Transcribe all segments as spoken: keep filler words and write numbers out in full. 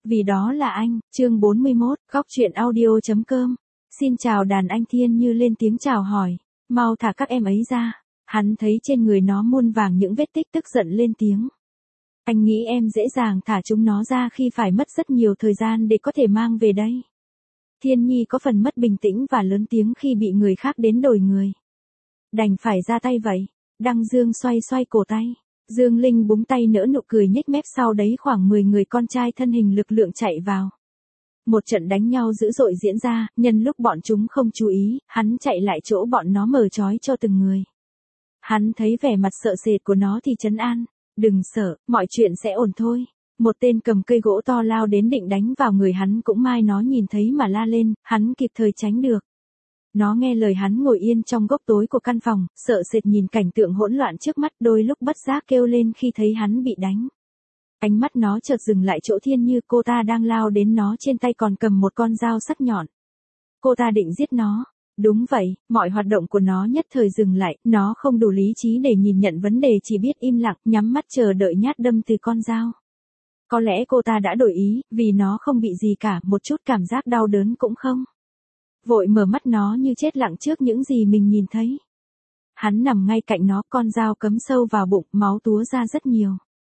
vì đó là anh. Chương bốn mươi mốt, góc truyện audio.com. Xin chào đàn anh. Thiên Như lên tiếng chào hỏi. Mau thả các em ấy ra. Hắn thấy trên người nó muôn vàng những vết tích, tức giận lên tiếng. Anh nghĩ em dễ dàng thả chúng nó ra khi phải mất rất nhiều thời gian để có thể mang về đây. Thiên Nhi có phần mất bình tĩnh và lớn tiếng khi bị người khác đến đòi người. Đành phải ra tay vậy. Đăng Dương xoay xoay cổ tay. Dương Linh búng tay nở nụ cười nhếch mép, sau đấy khoảng mười người con trai thân hình lực lượng chạy vào. Một trận đánh nhau dữ dội diễn ra, nhân lúc bọn chúng không chú ý, hắn chạy lại chỗ bọn nó mở trói cho từng người. Hắn thấy vẻ mặt sợ sệt của nó thì trấn an. Đừng sợ, mọi chuyện sẽ ổn thôi. Một tên cầm cây gỗ to lao đến định đánh vào người hắn, cũng may nó nhìn thấy mà la lên, hắn kịp thời tránh được. Nó nghe lời hắn ngồi yên trong góc tối của căn phòng, sợ sệt nhìn cảnh tượng hỗn loạn trước mắt, đôi lúc bất giác kêu lên khi thấy hắn bị đánh. Ánh mắt nó chợt dừng lại chỗ Thiên Như, cô ta đang lao đến, nó trên tay còn cầm một con dao sắc nhọn. Cô ta định giết nó. Đúng vậy, mọi hoạt động của nó nhất thời dừng lại, nó không đủ lý trí để nhìn nhận vấn đề, chỉ biết im lặng, nhắm mắt chờ đợi nhát đâm từ con dao. Có lẽ cô ta đã đổi ý, vì nó không bị gì cả, một chút cảm giác đau đớn cũng không. Vội mở mắt, nó như chết lặng trước những gì mình nhìn thấy. Hắn nằm ngay cạnh nó, con dao cắm sâu vào bụng, máu túa ra rất nhiều.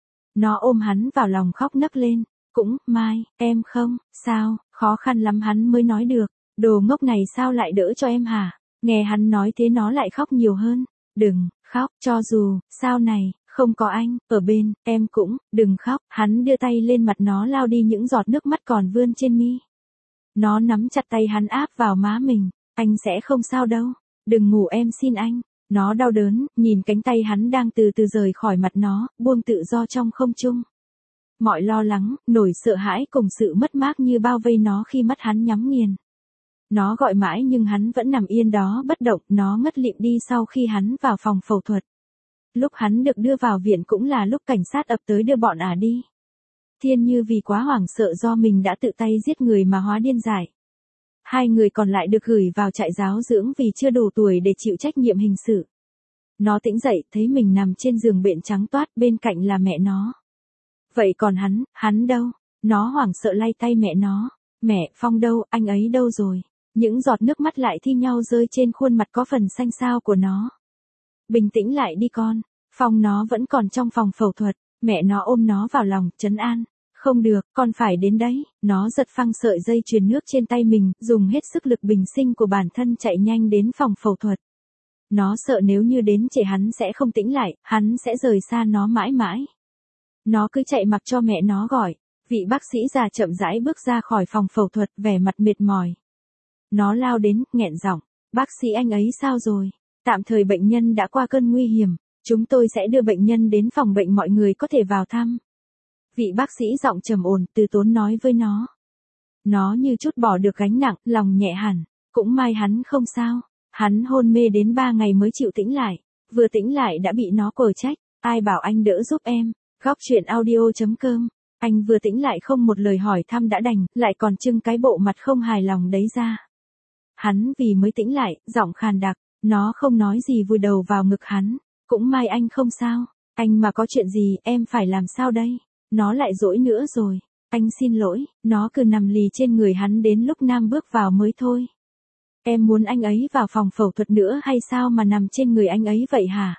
Nó ôm hắn vào lòng khóc nấc lên. Cũng, Mai, em không, sao, khó khăn lắm hắn mới nói được. Đồ ngốc này sao lại đỡ cho em hả? Nghe hắn nói thế nó lại khóc nhiều hơn. Đừng, khóc, cho dù, sao này, không có anh, ở bên, em cũng, đừng khóc. Hắn đưa tay lên mặt nó lau đi những giọt nước mắt còn vươn trên mi. Nó nắm chặt tay hắn áp vào má mình. Anh sẽ không sao đâu. Đừng ngủ em xin anh. Nó đau đớn, nhìn cánh tay hắn đang từ từ rời khỏi mặt nó, buông tự do trong không trung. Mọi lo lắng, nỗi sợ hãi cùng sự mất mát như bao vây nó khi mắt hắn nhắm nghiền. Nó gọi mãi nhưng hắn vẫn nằm yên đó bất động, nó ngất lịm đi sau khi hắn vào phòng phẫu thuật. Lúc hắn được đưa vào viện cũng là lúc cảnh sát ập tới đưa bọn ả đi. Thiên Như vì quá hoảng sợ do mình đã tự tay giết người mà hóa điên dại. Hai người còn lại được gửi vào trại giáo dưỡng vì chưa đủ tuổi để chịu trách nhiệm hình sự. Nó tỉnh dậy, thấy mình nằm trên giường bệnh trắng toát, bên cạnh là mẹ nó. Vậy còn hắn, hắn đâu? Nó hoảng sợ lay tay mẹ nó. Mẹ, Phong đâu, anh ấy đâu rồi? Những giọt nước mắt lại thi nhau rơi trên khuôn mặt có phần xanh xao của nó. Bình tĩnh lại đi con. Phong nó vẫn còn trong phòng phẫu thuật. Mẹ nó ôm nó vào lòng, trấn an. Không được, con phải đến đấy. Nó giật phăng sợi dây chuyền nước trên tay mình, dùng hết sức lực bình sinh của bản thân chạy nhanh đến phòng phẫu thuật. Nó sợ nếu như đến trễ hắn sẽ không tĩnh lại, hắn sẽ rời xa nó mãi mãi. Nó cứ chạy mặc cho mẹ nó gọi. Vị bác sĩ già chậm rãi bước ra khỏi phòng phẫu thuật, vẻ mặt mệt mỏi. Nó lao đến, nghẹn giọng. Bác sĩ anh ấy sao rồi? Tạm thời bệnh nhân đã qua cơn nguy hiểm. Chúng tôi sẽ đưa bệnh nhân đến phòng bệnh, mọi người có thể vào thăm. Vị bác sĩ giọng trầm ổn, từ tốn nói với nó. Nó như chút bỏ được gánh nặng, lòng nhẹ hẳn. Cũng may hắn không sao. Hắn hôn mê đến ba ngày mới chịu tĩnh lại. Vừa tĩnh lại đã bị nó quở trách. Ai bảo anh đỡ giúp em? Góc truyện audio.com. Anh vừa tĩnh lại không một lời hỏi thăm đã đành, lại còn trưng cái bộ mặt không hài lòng đấy ra. Hắn vì mới tĩnh lại, giọng khàn đặc. Nó không nói gì, vùi đầu vào ngực hắn. Cũng may anh không sao. Anh mà có chuyện gì, em phải làm sao đây? Nó lại dỗi nữa rồi. Anh xin lỗi. Nó cứ nằm lì trên người hắn đến lúc Nam bước vào mới thôi. Em muốn anh ấy vào phòng phẫu thuật nữa hay sao mà nằm trên người anh ấy vậy hả?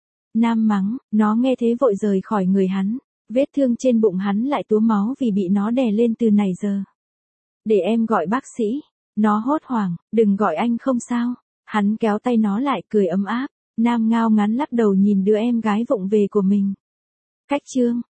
Nam mắng. Nó nghe thế vội rời khỏi người hắn. Vết thương trên bụng hắn lại túa máu vì bị nó đè lên từ nãy giờ. Để em gọi bác sĩ. Nó hốt hoảng. Đừng gọi, anh không sao. Hắn kéo tay nó lại, cười ấm áp. Nam ngao ngán lắc đầu nhìn đứa em gái vụng về của mình. Cách chương.